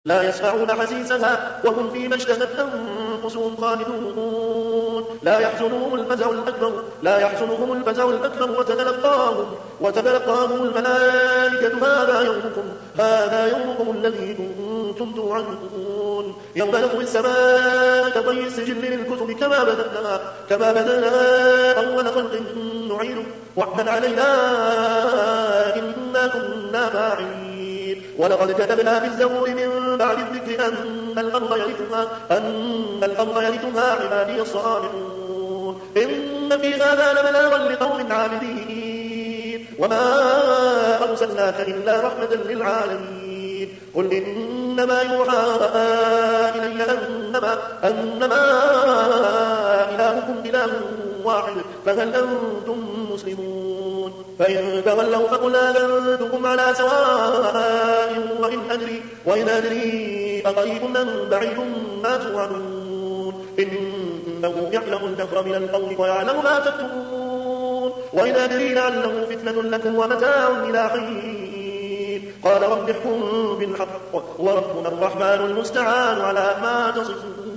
لا يسمعون حسيسها وهم فيما اشتهت أنفسهم خالدون. لا يحزنهم الفزع الأكبر وتتلقاهم الملائكة هذا يومكم الذي كنتم توعدون. يوم نطوي السماء كطي السجل للكتب كما بدأنا أول خلق نعيده وعدا علينا إنا كنا فاعلين. ولقد كتبنا في الزبور من بعد الذكر أن الأرض يرثها عبادي الصالحون. إن في هذا لبلاغا لقوم عابدين وما أرسلناك إلا رحمة للعالمين. قل إنما يوحى إلي أنما إلهكم إله واحد فهل أنتم مسلمون؟ فإن تولوا فقل آذنتكم على سواء وإن أدري أقريب أم بعيد ما توعدون. إنه يعلم الجهر من القول ويعلم ما تكتمون. وإن أدري لعله فتنة لكم ومتاع إلى حين. قال رب احكم بالحق وربنا الرحمن المستعان على ما تصفون.